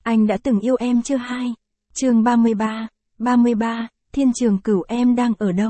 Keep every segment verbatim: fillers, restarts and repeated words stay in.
Anh đã từng yêu em chưa hai? Chương ba mươi ba, ba mươi ba, Thiên Trường Cửu em đang ở đâu?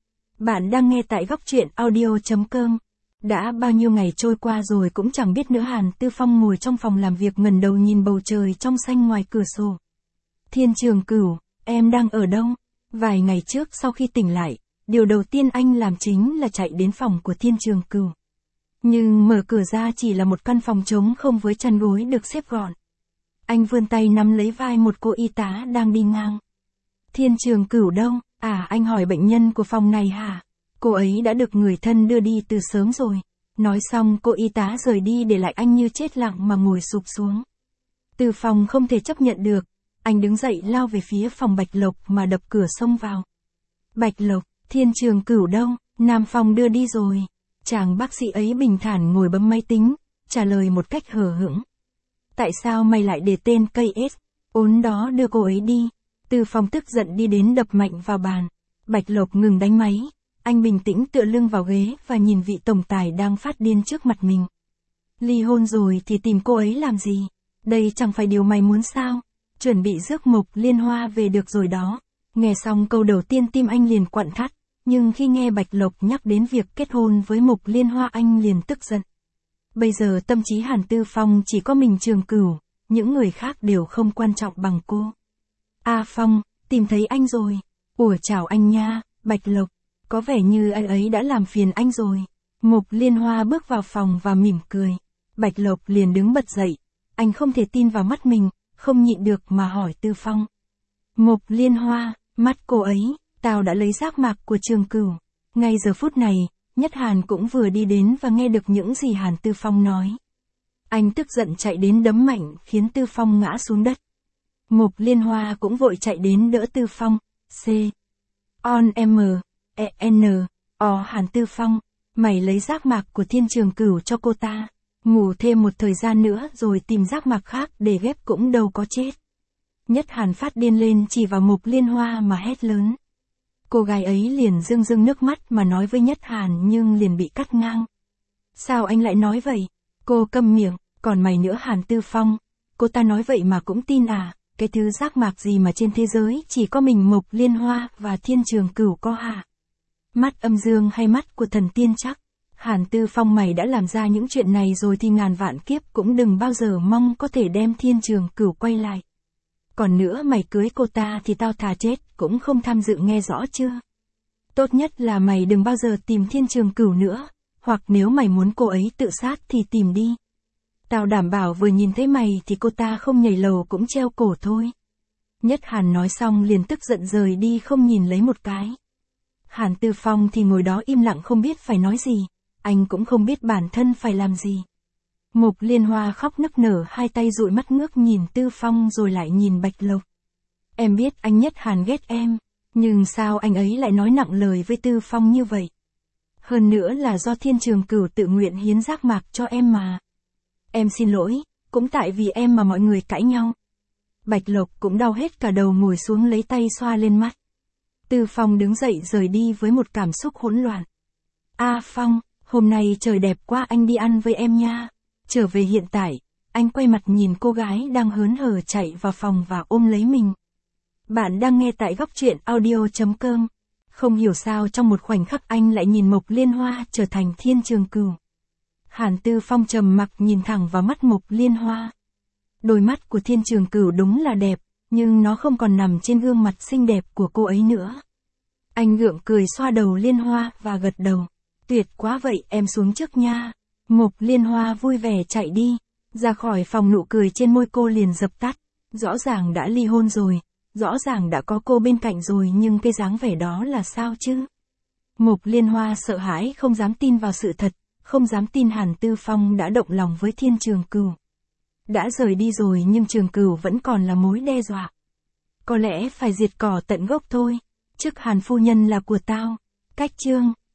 Bạn đang nghe tại góc truyện audio chấm com. Đã bao nhiêu ngày trôi qua rồi cũng chẳng biết nữa. Hàn Tư Phong ngồi trong phòng làm việc ngẩng đầu nhìn bầu trời trong xanh ngoài cửa sổ. Thiên Trường Cửu, em đang ở đâu? Vài ngày trước sau khi tỉnh lại, điều đầu tiên anh làm chính là chạy đến phòng của Thiên Trường Cửu. Nhưng mở cửa ra chỉ là một căn phòng trống không với chăn gối được xếp gọn. Anh vươn tay nắm lấy vai một cô y tá đang đi ngang. Thiên Trường Cửu đâu? À, anh hỏi bệnh nhân của phòng này hả? Cô ấy đã được người thân đưa đi từ sớm rồi. Nói xong cô y tá rời đi để lại anh như chết lặng mà ngồi sụp xuống. Từ phòng không thể chấp nhận được. Anh đứng dậy lao về phía phòng Bạch Lộc mà đập cửa xông vào. Bạch Lộc, Thiên Trường Cửu đâu? Nam Phong đưa đi rồi. Chàng bác sĩ ấy bình thản ngồi bấm máy tính, trả lời một cách hờ hững. Tại sao mày lại để tên cây ét? Ốn đó đưa cô ấy đi. Từ Phong tức giận đi đến đập mạnh vào bàn. Bạch Lộc ngừng đánh máy. Anh bình tĩnh tựa lưng vào ghế và nhìn vị tổng tài đang phát điên trước mặt mình. Ly hôn rồi thì tìm cô ấy làm gì? Đây chẳng phải điều mày muốn sao? Chuẩn bị rước Mộc Liên Hoa về được rồi đó. Nghe xong câu đầu tiên tim anh liền quặn thắt. Nhưng khi nghe Bạch Lộc nhắc đến việc kết hôn với Mộc Liên Hoa anh liền tức giận. Bây giờ tâm trí Hàn Tư Phong chỉ có mình Trường Cửu, những người khác đều không quan trọng bằng cô. A Phong, tìm thấy anh rồi. Ủa chào anh nha, Bạch Lộc. Có vẻ như anh ấy đã làm phiền anh rồi. Mộc Liên Hoa bước vào phòng và mỉm cười. Bạch Lộc liền đứng bật dậy. Anh không thể tin vào mắt mình, không nhịn được mà hỏi Tư Phong. Mộc Liên Hoa, mắt cô ấy, tao đã lấy giác mạc của Trường Cửu. Ngay giờ phút này, Nhất Hàn cũng vừa đi đến và nghe được những gì Hàn Tư Phong nói. Anh tức giận chạy đến đấm mạnh khiến Tư Phong ngã xuống đất. Mộc Liên Hoa cũng vội chạy đến đỡ Tư Phong. C. On M. E. N. O. Hàn Tư Phong, mày lấy giác mạc của Thiên Trường Cửu cho cô ta. Ngủ thêm một thời gian nữa rồi tìm giác mạc khác để ghép cũng đâu có chết. Nhất Hàn phát điên lên chỉ vào Mộc Liên Hoa mà hét lớn. Cô gái ấy liền rưng rưng nước mắt mà nói với Nhất Hàn nhưng liền bị cắt ngang. Sao anh lại nói vậy? Cô câm miệng, còn mày nữa Hàn Tư Phong. Cô ta nói vậy mà cũng tin à? Cái thứ giác mạc gì mà trên thế giới chỉ có mình Mộc Liên Hoa và Thiên Trường Cửu có hả? Mắt âm dương hay mắt của thần tiên chắc? Hàn Tư Phong, mày đã làm ra những chuyện này rồi thì ngàn vạn kiếp cũng đừng bao giờ mong có thể đem Thiên Trường Cửu quay lại. Còn nữa mày cưới cô ta thì tao thà chết cũng không tham dự, nghe rõ chưa? Tốt nhất là mày đừng bao giờ tìm Thiên Trường Cửu nữa, hoặc nếu mày muốn cô ấy tự sát thì tìm đi. Tao đảm bảo vừa nhìn thấy mày thì cô ta không nhảy lầu cũng treo cổ thôi. Nhất Hàn nói xong liền tức giận rời đi không nhìn lấy một cái. Hàn Tư Phong thì ngồi đó im lặng không biết phải nói gì, anh cũng không biết bản thân phải làm gì. Mộc Liên Hoa khóc nức nở, hai tay dụi mắt ngước nhìn Tư Phong rồi lại nhìn Bạch Lộc. Em biết anh Nhất Hàn ghét em, nhưng sao anh ấy lại nói nặng lời với Tư Phong như vậy? Hơn nữa là do Thiên Trường Cửu tự nguyện hiến giác mạc cho em mà. Em xin lỗi, cũng tại vì em mà mọi người cãi nhau. Bạch Lộc cũng đau hết cả đầu ngồi xuống lấy tay xoa lên mắt. Tư Phong đứng dậy rời đi với một cảm xúc hỗn loạn. A Phong, hôm nay trời đẹp quá, anh đi ăn với em nha. Trở về hiện tại, anh quay mặt nhìn cô gái đang hớn hở chạy vào phòng và ôm lấy mình. Bạn đang nghe tại góc truyện audio chấm com. Không hiểu sao trong một khoảnh khắc anh lại nhìn Mộc Liên Hoa trở thành Thiên Trường Cửu. Hàn Tư Phong trầm mặc nhìn thẳng vào mắt Mộc Liên Hoa. Đôi mắt của Thiên Trường Cửu đúng là đẹp, nhưng nó không còn nằm trên gương mặt xinh đẹp của cô ấy nữa. Anh gượng cười xoa đầu Liên Hoa và gật đầu. Tuyệt quá, vậy em xuống trước nha. Mộc Liên Hoa vui vẻ chạy đi. Ra khỏi phòng nụ cười trên môi cô liền dập tắt. Rõ ràng đã ly hôn rồi. Rõ ràng đã có cô bên cạnh rồi nhưng cái dáng vẻ đó là sao chứ? Mộc Liên Hoa sợ hãi không dám tin vào sự thật. Không dám tin Hàn Tư Phong đã động lòng với Thiên Trường Cửu. Đã rời đi rồi nhưng Trường Cửu vẫn còn là mối đe dọa. Có lẽ phải diệt cỏ tận gốc thôi. Chức Hàn phu nhân là của tao. Cách chương